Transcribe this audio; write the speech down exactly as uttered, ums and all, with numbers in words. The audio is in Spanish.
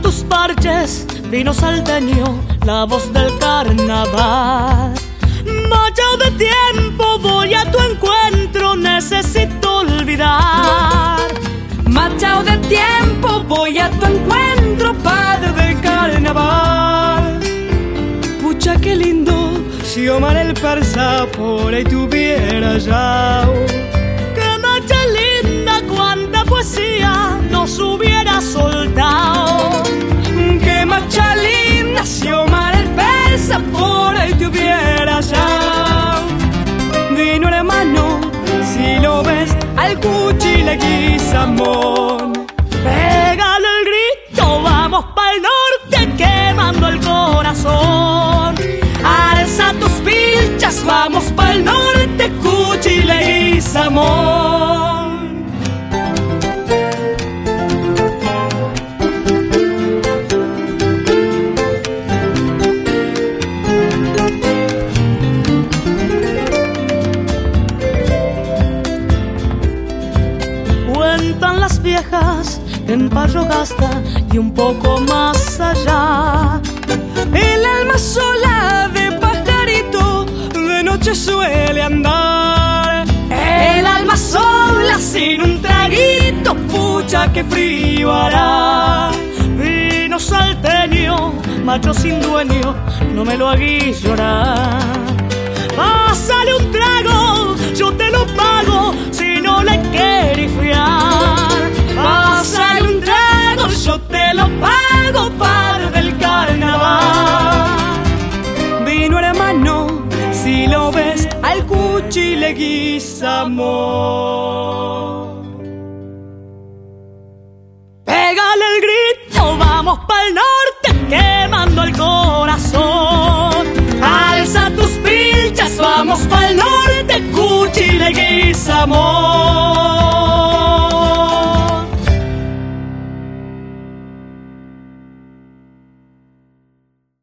tus parches, vino salteño, la voz del carnaval. Machao de tiempo, voy a tu encuentro, necesito olvidar. Machao de tiempo, voy a tu encuentro, padre del carnaval. Pucha, qué lindo, si Omar el Persa por ahí tuviera ya. Qué macha linda, cuánta poesía nos hubiera soltado. Qué macha linda, si Omar el Persa por ahí tuviera ya. Vino hermano, si lo ves, al Cuchi Leguizamón. Pégale el grito, vamos pa'l norte, quemando el corazón. Alza tus pilchas, vamos pa'l norte, Cuchi Leguizamón. Cuentan las viejas en Parrogasta y un poco más allá. El alma sola de pajarito de noche suele andar. El alma sola sin un traguito, pucha que frío hará. Vino salteño, macho sin dueño, no me lo hagas llorar. Pásale un trago, yo te lo pago, si no le quieres fiar. Pásale un trago, yo te lo pago, padre del carnaval. Vino hermano, si lo ves, al Cuchi Leguizamón. Pégale el grito, vamos pa'l norte, quemando el corazón. Alza tus pilchas, vamos pa'l norte, Cuchi Leguizamón.